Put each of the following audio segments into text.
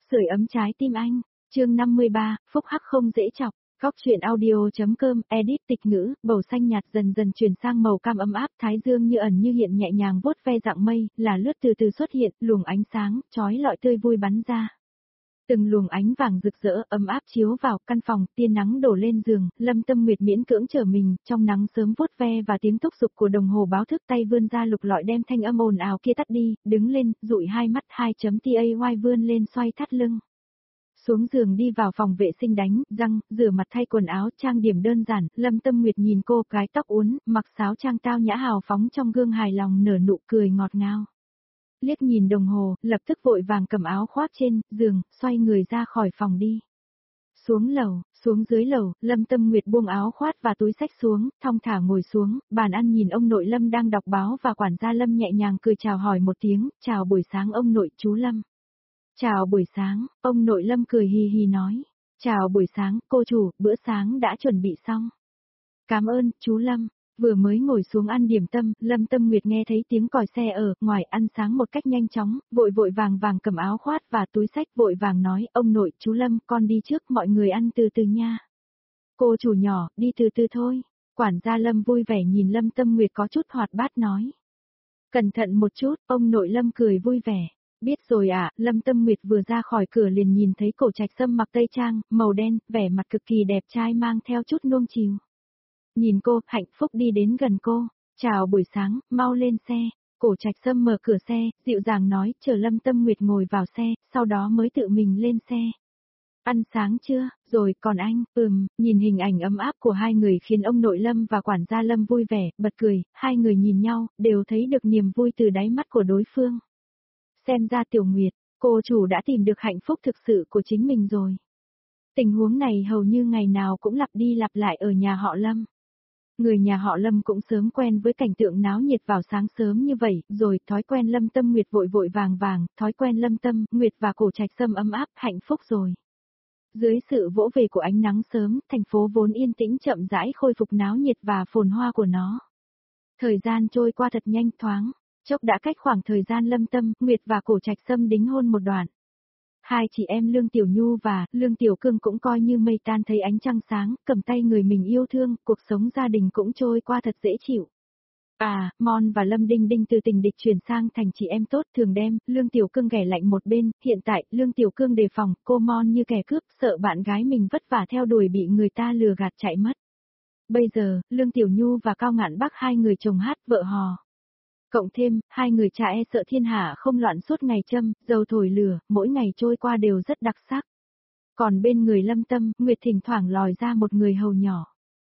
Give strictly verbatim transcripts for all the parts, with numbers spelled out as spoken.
Sưởi ấm trái tim anh, chương năm mươi ba, phúc hắc không dễ chọc. Góc truyện audio.com, edit tịch ngữ, bầu xanh nhạt dần dần chuyển sang màu cam ấm áp, thái dương như ẩn như hiện nhẹ nhàng vuốt ve dạng mây, là lướt từ từ xuất hiện, luồng ánh sáng, chói lọi tươi vui bắn ra. Từng luồng ánh vàng rực rỡ, ấm áp chiếu vào căn phòng, tia nắng đổ lên giường, Lâm Tâm Nguyệt miễn cưỡng trở mình, trong nắng sớm vuốt ve và tiếng thúc giục của đồng hồ báo thức, tay vươn ra lục lọi đem thanh âm ồn ào kia tắt đi, đứng lên, dụi hai mắt, hai chấm tay vươn lên xoay thắt lưng. Xuống giường đi vào phòng vệ sinh đánh răng, rửa mặt thay quần áo, trang điểm đơn giản, Lâm Tâm Nguyệt nhìn cô gái tóc uốn, mặc sáo trang tao nhã hào phóng trong gương hài lòng nở nụ cười ngọt ngào. Liếc nhìn đồng hồ, lập tức vội vàng cầm áo khoác trên giường, xoay người ra khỏi phòng đi. Xuống lầu, xuống dưới lầu, Lâm Tâm Nguyệt buông áo khoác và túi xách xuống, thong thả ngồi xuống, bàn ăn nhìn ông nội Lâm đang đọc báo và quản gia Lâm nhẹ nhàng cười chào hỏi một tiếng, chào buổi sáng ông nội chú Lâm. Chào buổi sáng, ông nội Lâm cười hì hì nói. Chào buổi sáng, cô chủ, bữa sáng đã chuẩn bị xong. Cảm ơn, chú Lâm. Vừa mới ngồi xuống ăn điểm tâm, Lâm Tâm Nguyệt nghe thấy tiếng còi xe ở ngoài ăn sáng một cách nhanh chóng, vội vội vàng vàng cầm áo khoác và túi xách vội vàng nói, ông nội, chú Lâm, con đi trước, mọi người ăn từ từ nha. Cô chủ nhỏ, đi từ từ thôi. Quản gia Lâm vui vẻ nhìn Lâm Tâm Nguyệt có chút hoạt bát nói. Cẩn thận một chút, ông nội Lâm cười vui vẻ. Biết rồi ạ, à, Lâm Tâm Nguyệt vừa ra khỏi cửa liền nhìn thấy Cổ Trạch Sâm mặc tây trang, màu đen, vẻ mặt cực kỳ đẹp trai mang theo chút nuông chiều. Nhìn cô, hạnh phúc đi đến gần cô, chào buổi sáng, mau lên xe. Cổ Trạch Sâm mở cửa xe, dịu dàng nói, chờ Lâm Tâm Nguyệt ngồi vào xe, sau đó mới tự mình lên xe. Ăn sáng chưa, rồi còn anh, ừm, nhìn hình ảnh ấm áp của hai người khiến ông nội Lâm và quản gia Lâm vui vẻ, bật cười, hai người nhìn nhau, đều thấy được niềm vui từ đáy mắt của đối phương. Xem ra Tiểu Nguyệt, cô chủ đã tìm được hạnh phúc thực sự của chính mình rồi. Tình huống này hầu như ngày nào cũng lặp đi lặp lại ở nhà họ Lâm. Người nhà họ Lâm cũng sớm quen với cảnh tượng náo nhiệt vào sáng sớm như vậy, rồi thói quen Lâm Tâm Nguyệt vội vội vàng vàng, thói quen Lâm Tâm, Nguyệt và Cổ Trạch Sâm ấm áp, hạnh phúc rồi. Dưới sự vỗ về của ánh nắng sớm, thành phố vốn yên tĩnh chậm rãi khôi phục náo nhiệt và phồn hoa của nó. Thời gian trôi qua thật nhanh thoáng. Chốc đã cách khoảng thời gian Lâm Tâm, Nguyệt và Cổ Trạch Sâm đính hôn một đoạn. Hai chị em Lương Tiểu Nhu và Lương Tiểu Cương cũng coi như mây tan thấy ánh trăng sáng, cầm tay người mình yêu thương, cuộc sống gia đình cũng trôi qua thật dễ chịu. À, Mon và Lâm Đinh Đinh từ tình địch chuyển sang thành chị em tốt thường đem, Lương Tiểu Cương ghẻ lạnh một bên, hiện tại, Lương Tiểu Cương đề phòng, cô Mon như kẻ cướp, sợ bạn gái mình vất vả theo đuổi bị người ta lừa gạt chạy mất. Bây giờ, Lương Tiểu Nhu và Cao Ngạn Bắc hai người chồng hát vợ hò. Cộng thêm, hai người cha e sợ thiên hạ không loạn suốt ngày châm, dầu thổi lửa, mỗi ngày trôi qua đều rất đặc sắc. Còn bên người Lâm Tâm, Nguyệt thỉnh thoảng lòi ra một người hầu nhỏ.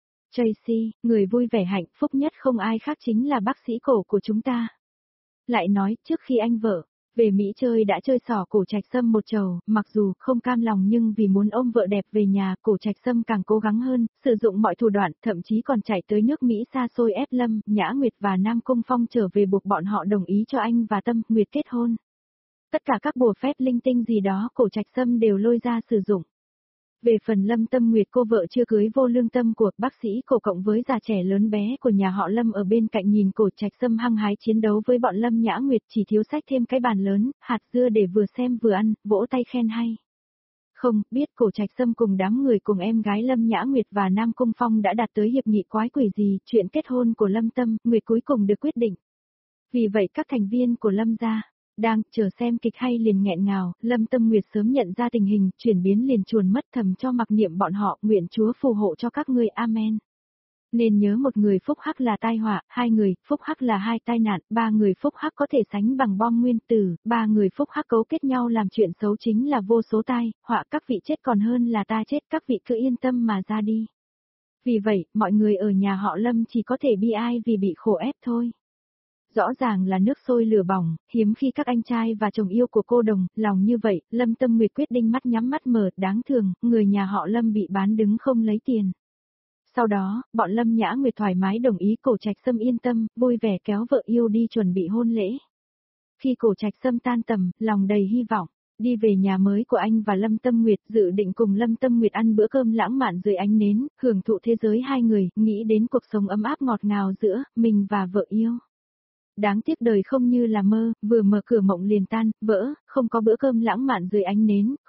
Tracy, người vui vẻ hạnh phúc nhất không ai khác chính là bác sĩ cổ của chúng ta. Lại nói, trước khi anh vợ về Mỹ chơi đã chơi xỏ Cổ Trạch Sâm một trầu, mặc dù không cam lòng nhưng vì muốn ôm vợ đẹp về nhà, Cổ Trạch Sâm càng cố gắng hơn, sử dụng mọi thủ đoạn, thậm chí còn chạy tới nước Mỹ xa xôi ép Lâm, Nhã Nguyệt và Nam Cung Phong trở về buộc bọn họ đồng ý cho anh và Tâm Nguyệt kết hôn. Tất cả các bùa phép linh tinh gì đó Cổ Trạch Sâm đều lôi ra sử dụng. Về phần Lâm Tâm Nguyệt cô vợ chưa cưới vô lương tâm của bác sĩ Cổ cộng với già trẻ lớn bé của nhà họ Lâm ở bên cạnh nhìn Cổ Trạch Sâm hăng hái chiến đấu với bọn Lâm Nhã Nguyệt chỉ thiếu xách thêm cái bàn lớn, hạt dưa để vừa xem vừa ăn, vỗ tay khen hay. Không, biết Cổ Trạch Sâm cùng đám người cùng em gái Lâm Nhã Nguyệt và Nam Cung Phong đã đạt tới hiệp nghị quái quỷ gì, chuyện kết hôn của Lâm Tâm, Nguyệt cuối cùng được quyết định. Vì vậy các thành viên của Lâm gia đang chờ xem kịch hay liền nghẹn ngào, Lâm Tâm Nguyệt sớm nhận ra tình hình, chuyển biến liền chuồn mất thầm cho mặc niệm bọn họ, nguyện Chúa phù hộ cho các ngươi, amen. Nên nhớ một người phúc hắc là tai họa, hai người phúc hắc là hai tai nạn, ba người phúc hắc có thể sánh bằng bom nguyên tử, ba người phúc hắc cấu kết nhau làm chuyện xấu chính là vô số tai họa, các vị chết còn hơn là ta chết, các vị cứ yên tâm mà ra đi. Vì vậy, mọi người ở nhà họ Lâm chỉ có thể bi ai vì bị khổ ép thôi. Rõ ràng là nước sôi lửa bỏng, hiếm khi các anh trai và chồng yêu của cô đồng lòng như vậy, Lâm Tâm Nguyệt quyết định mắt nhắm mắt mở, đáng thường, người nhà họ Lâm bị bán đứng không lấy tiền. Sau đó, bọn Lâm Nhã Nguyệt thoải mái đồng ý, Cổ Trạch Sâm yên tâm, vui vẻ kéo vợ yêu đi chuẩn bị hôn lễ. Khi Cổ Trạch Sâm tan tầm, lòng đầy hy vọng, đi về nhà mới của anh và Lâm Tâm Nguyệt, dự định cùng Lâm Tâm Nguyệt ăn bữa cơm lãng mạn dưới ánh nến, hưởng thụ thế giới hai người, nghĩ đến cuộc sống ấm áp ngọt ngào giữa mình và vợ yêu. Đáng tiếc đời không như là mơ, vừa mở cửa mộng liền tan, vỡ, không có bữa cơm lãng mạn dưới ánh nến,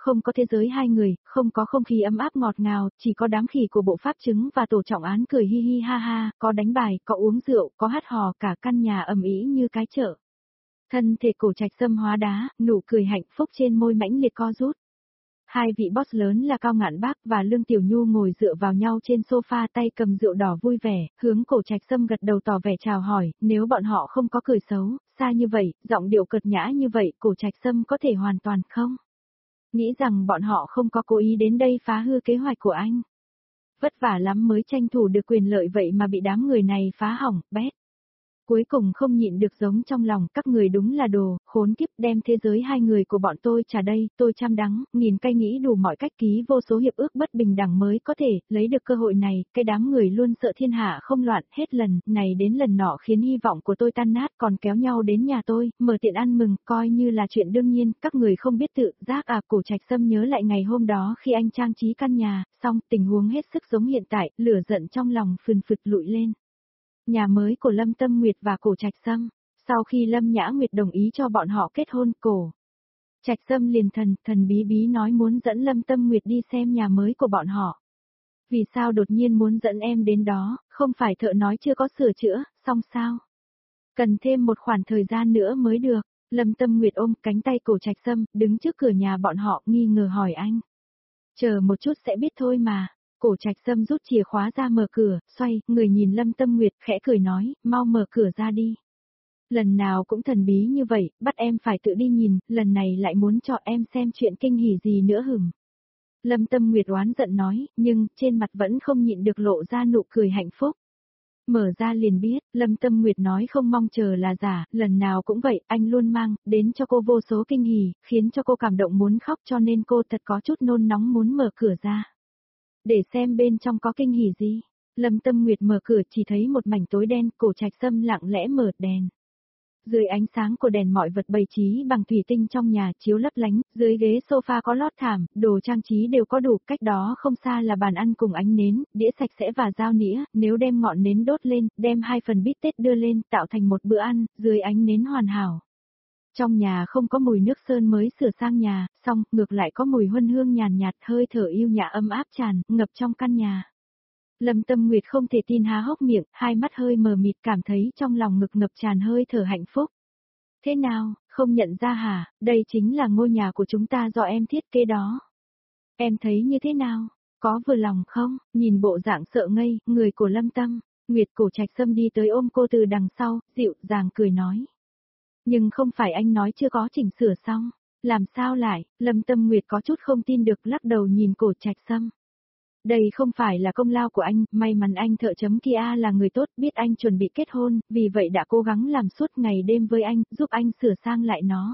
không có thế giới hai người, không có không khí ấm áp ngọt ngào, chỉ có đám khỉ của bộ pháp chứng và tổ trọng án cười hi hi ha ha, có đánh bài, có uống rượu, có hát hò, cả căn nhà ầm ĩ như cái chợ. Thân thể Cổ Trạch Sâm hóa đá, nụ cười hạnh phúc trên môi mãnh liệt co rút. Hai vị boss lớn là Cao Ngạn Bác và Lương Tiểu Nhu ngồi dựa vào nhau trên sofa, tay cầm rượu đỏ vui vẻ, hướng Cổ Trạch Sâm gật đầu tỏ vẻ chào hỏi, nếu bọn họ không có cười xấu, xa như vậy, giọng điệu cợt nhã như vậy, Cổ Trạch Sâm có thể hoàn toàn không? Nghĩ rằng bọn họ không có cố ý đến đây phá hư kế hoạch của anh. Vất vả lắm mới tranh thủ được quyền lợi vậy mà bị đám người này phá hỏng, bét. Cuối cùng không nhịn được giống trong lòng, các người đúng là đồ, khốn kiếp, đem thế giới hai người của bọn tôi trả đây, tôi trăm đắng, nghìn cay nghĩ đủ mọi cách ký vô số hiệp ước bất bình đẳng mới có thể, lấy được cơ hội này, cái đám người luôn sợ thiên hạ không loạn, hết lần, này đến lần nọ khiến hy vọng của tôi tan nát, còn kéo nhau đến nhà tôi, mở tiện ăn mừng, coi như là chuyện đương nhiên, các người không biết tự giác à. Cổ Trạch Sâm nhớ lại ngày hôm đó khi anh trang trí căn nhà, xong tình huống hết sức giống hiện tại, lửa giận trong lòng phừng phực lụi lên. Nhà mới của Lâm Tâm Nguyệt và Cổ Trạch Sâm, sau khi Lâm Nhã Nguyệt đồng ý cho bọn họ kết hôn, Cổ Trạch Sâm liền thần, thần bí bí nói muốn dẫn Lâm Tâm Nguyệt đi xem nhà mới của bọn họ. Vì sao đột nhiên muốn dẫn em đến đó, không phải thợ nói chưa có sửa chữa, xong sao? Cần thêm một khoảng thời gian nữa mới được. Lâm Tâm Nguyệt ôm cánh tay Cổ Trạch Sâm, đứng trước cửa nhà bọn họ, nghi ngờ hỏi anh. Chờ một chút sẽ biết thôi mà. Cổ Trạch Sâm rút chìa khóa ra mở cửa, xoay, người nhìn Lâm Tâm Nguyệt khẽ cười nói, mau mở cửa ra đi. Lần nào cũng thần bí như vậy, bắt em phải tự đi nhìn, lần này lại muốn cho em xem chuyện kinh hỉ gì nữa hửng. Lâm Tâm Nguyệt oán giận nói, nhưng trên mặt vẫn không nhịn được lộ ra nụ cười hạnh phúc. Mở ra liền biết, Lâm Tâm Nguyệt nói không mong chờ là giả, lần nào cũng vậy, anh luôn mang đến cho cô vô số kinh hỉ, khiến cho cô cảm động muốn khóc, cho nên cô thật có chút nôn nóng muốn mở cửa ra. Để xem bên trong có kinh hỉ gì. Lâm Tâm Nguyệt mở cửa chỉ thấy một mảnh tối đen, Cổ Trạch Sâm lặng lẽ mở đèn. Dưới ánh sáng của đèn mọi vật bày trí bằng thủy tinh trong nhà chiếu lấp lánh, dưới ghế sofa có lót thảm, đồ trang trí đều có đủ, cách đó không xa là bàn ăn cùng ánh nến, đĩa sạch sẽ và dao nĩa, nếu đem ngọn nến đốt lên, đem hai phần bít tết đưa lên, tạo thành một bữa ăn, dưới ánh nến hoàn hảo. Trong nhà không có mùi nước sơn mới sửa sang nhà, song ngược lại có mùi huân hương nhàn nhạt, hơi thở yêu nhã ấm áp tràn, ngập trong căn nhà. Lâm Tâm Nguyệt không thể tin há hốc miệng, hai mắt hơi mờ mịt, cảm thấy trong lòng ngực ngập tràn hơi thở hạnh phúc. Thế nào, không nhận ra hả, đây chính là ngôi nhà của chúng ta do em thiết kế đó. Em thấy như thế nào, có vừa lòng không, nhìn bộ dạng sợ ngây, người của Lâm Tâm Nguyệt. Cổ Trạch Sâm đi tới ôm cô từ đằng sau, dịu dàng cười nói. Nhưng không phải anh nói chưa có chỉnh sửa xong, làm sao lại, Lâm Tâm Nguyệt có chút không tin được, lắc đầu nhìn Cổ Trạch Sâm. Đây không phải là công lao của anh, may mắn anh thợ chấm kia là người tốt, biết anh chuẩn bị kết hôn, vì vậy đã cố gắng làm suốt ngày đêm với anh, giúp anh sửa sang lại nó.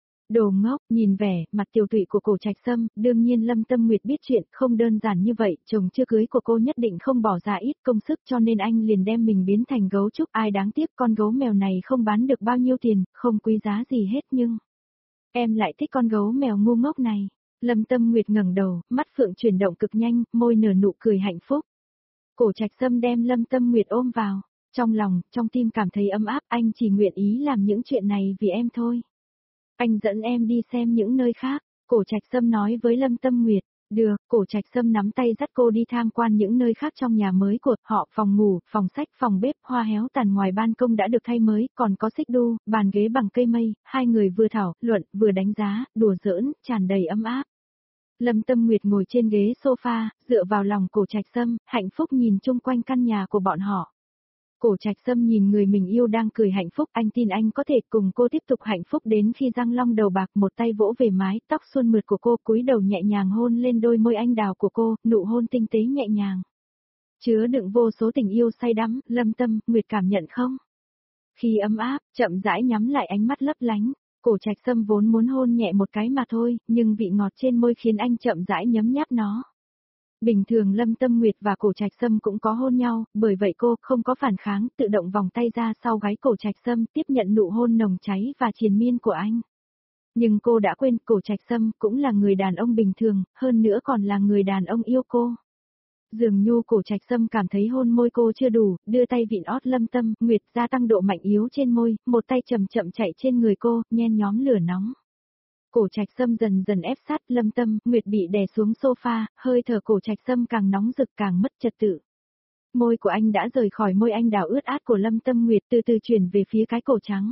Đồ ngốc, nhìn vẻ, mặt tiều tụy của Cổ Trạch Sâm, đương nhiên Lâm Tâm Nguyệt biết chuyện, không đơn giản như vậy, chồng chưa cưới của cô nhất định không bỏ ra ít công sức, cho nên anh liền đem mình biến thành gấu trúc, ai đáng tiếc con gấu mèo này không bán được bao nhiêu tiền, không quý giá gì hết nhưng... Em lại thích con gấu mèo ngu ngốc này. Lâm Tâm Nguyệt ngẩng đầu, mắt phượng chuyển động cực nhanh, môi nở nụ cười hạnh phúc. Cổ Trạch Sâm đem Lâm Tâm Nguyệt ôm vào, trong lòng, trong tim cảm thấy ấm áp, anh chỉ nguyện ý làm những chuyện này vì em thôi. Anh dẫn em đi xem những nơi khác, Cổ Trạch Sâm nói với Lâm Tâm Nguyệt. Được, Cổ Trạch Sâm nắm tay dắt cô đi tham quan những nơi khác trong nhà mới của họ, phòng ngủ, phòng sách, phòng bếp, hoa héo tàn ngoài ban công đã được thay mới, còn có xích đu, bàn ghế bằng cây mây, hai người vừa thảo, luận, vừa đánh giá, đùa giỡn, tràn đầy ấm áp. Lâm Tâm Nguyệt ngồi trên ghế sofa, dựa vào lòng Cổ Trạch Sâm, hạnh phúc nhìn chung quanh căn nhà của bọn họ. Cổ Trạch Sâm nhìn người mình yêu đang cười hạnh phúc, anh tin anh có thể cùng cô tiếp tục hạnh phúc đến khi răng long đầu bạc, một tay vỗ về mái tóc suôn mượt của cô, cúi đầu nhẹ nhàng hôn lên đôi môi anh đào của cô, nụ hôn tinh tế nhẹ nhàng. Chứa đựng vô số tình yêu say đắm, Lâm Tâm Nguyệt cảm nhận không? Khi ấm áp, chậm rãi nhắm lại ánh mắt lấp lánh. Cổ Trạch Sâm vốn muốn hôn nhẹ một cái mà thôi, nhưng vị ngọt trên môi khiến anh chậm rãi nhấm nháp nó. Bình thường Lâm Tâm Nguyệt và Cổ Trạch Sâm cũng có hôn nhau, bởi vậy cô không có phản kháng, tự động vòng tay ra sau gáy Cổ Trạch Sâm, tiếp nhận nụ hôn nồng cháy và triền miên của anh. Nhưng cô đã quên, Cổ Trạch Sâm cũng là người đàn ông bình thường, hơn nữa còn là người đàn ông yêu cô. Dường như Cổ Trạch Sâm cảm thấy hôn môi cô chưa đủ, đưa tay vịn ót Lâm Tâm Nguyệt, gia tăng độ mạnh yếu trên môi, một tay chậm chậm chạy trên người cô, nhen nhóm lửa nóng. Cổ Trạch Sâm dần dần ép sát Lâm Tâm Nguyệt bị đè xuống sofa, hơi thở Cổ Trạch Sâm càng nóng rực càng mất trật tự. Môi của anh đã rời khỏi môi anh đào ướt át của Lâm Tâm Nguyệt từ từ chuyển về phía cái cổ trắng.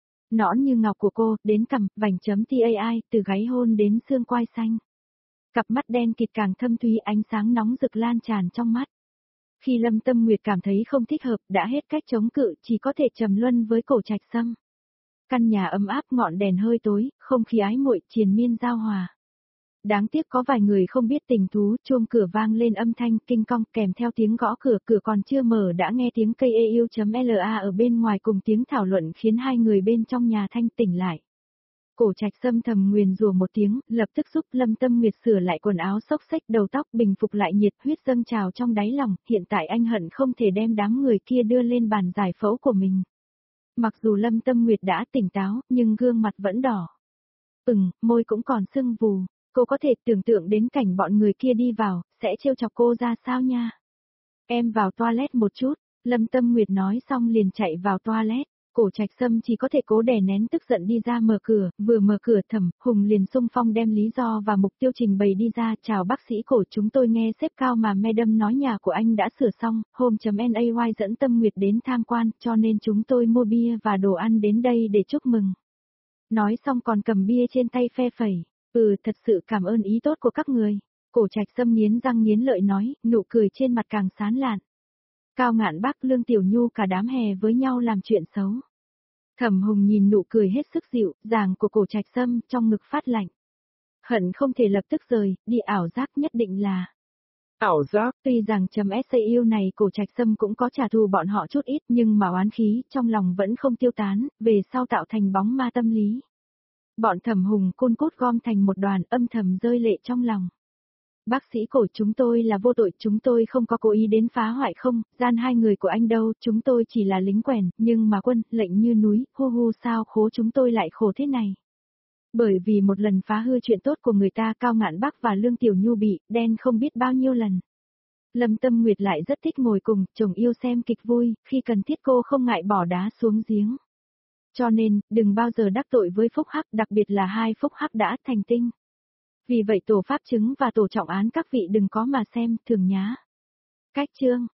Nõn như ngọc của cô, đến cằm, vành chấm tai, từ gáy hôn đến xương quai xanh. Cặp mắt đen kịt càng thâm thúy, ánh sáng nóng rực lan tràn trong mắt. Khi Lâm Tâm Nguyệt cảm thấy không thích hợp, đã hết cách chống cự, chỉ có thể trầm luân với Cổ Trạch Sâm. Căn nhà ấm áp, ngọn đèn hơi tối, không khí ái muội triền miên giao hòa. Đáng tiếc có vài người không biết tình thú, chuông cửa vang lên âm thanh kinh cong kèm theo tiếng gõ cửa, cửa còn chưa mở đã nghe tiếng cây e u.la ở bên ngoài cùng tiếng thảo luận khiến hai người bên trong nhà thanh tỉnh lại. Cổ Trạch Sâm thầm nguyền rủa một tiếng, lập tức giúp Lâm Tâm Nguyệt sửa lại quần áo xốc xếch, đầu tóc bình phục lại, nhiệt huyết dâng trào trong đáy lòng, hiện tại anh hận không thể đem đám người kia đưa lên bàn giải phẫu của mình. Mặc dù Lâm Tâm Nguyệt đã tỉnh táo, nhưng gương mặt vẫn đỏ. Ừm, môi cũng còn sưng vù. Cô có thể tưởng tượng đến cảnh bọn người kia đi vào, sẽ trêu chọc cô ra sao nha. Em vào toilet một chút, Lâm Tâm Nguyệt nói xong liền chạy vào toilet. Cổ Trạch Sâm chỉ có thể cố đè nén tức giận đi ra mở cửa, vừa mở cửa Thẩm Hùng liền xung phong đem lý do và mục tiêu trình bày đi ra. Chào bác sĩ Cổ, chúng tôi nghe sếp Cao mà Madam nói nhà của anh đã sửa xong, Home.nay dẫn Tâm Nguyệt đến tham quan, cho nên chúng tôi mua bia và đồ ăn đến đây để chúc mừng. Nói xong còn cầm bia trên tay phe phẩy. Ừ, thật sự cảm ơn ý tốt của các người. Cổ Trạch Sâm nghiến răng nghiến lợi nói, nụ cười trên mặt càng sán lạn. Cao Ngạn Bác, Lương Tiểu Nhu cả đám hè với nhau làm chuyện xấu. Thẩm Hùng nhìn nụ cười hết sức dịu dàng của Cổ Trạch Sâm, trong ngực phát lạnh. Hận không thể lập tức rời, đi ảo giác nhất định là. Ảo giác, tuy rằng chấm sau này Cổ Trạch Sâm cũng có trả thù bọn họ chút ít, nhưng mà oán khí trong lòng vẫn không tiêu tán, về sau tạo thành bóng ma tâm lý. Bọn Thẩm Hùng côn cốt gom thành một đoàn, âm thầm rơi lệ trong lòng. Bác sĩ Cổ, chúng tôi là vô tội, chúng tôi không có cố ý đến phá hoại không, gian hai người của anh đâu, chúng tôi chỉ là lính quèn, nhưng mà quân, lệnh như núi, hu hu sao khố chúng tôi lại khổ thế này. Bởi vì một lần phá hư chuyện tốt của người ta, Cao Ngạn Bác và Lương Tiểu Nhu bị đen không biết bao nhiêu lần. Lâm Tâm Nguyệt lại rất thích ngồi cùng chồng yêu xem kịch vui, khi cần thiết cô không ngại bỏ đá xuống giếng. Cho nên, đừng bao giờ đắc tội với Phúc Hắc, đặc biệt là hai Phúc Hắc đã thành tinh. Vì vậy tổ pháp chứng và tổ trọng án các vị đừng có mà xem, thường nhá. Cách chương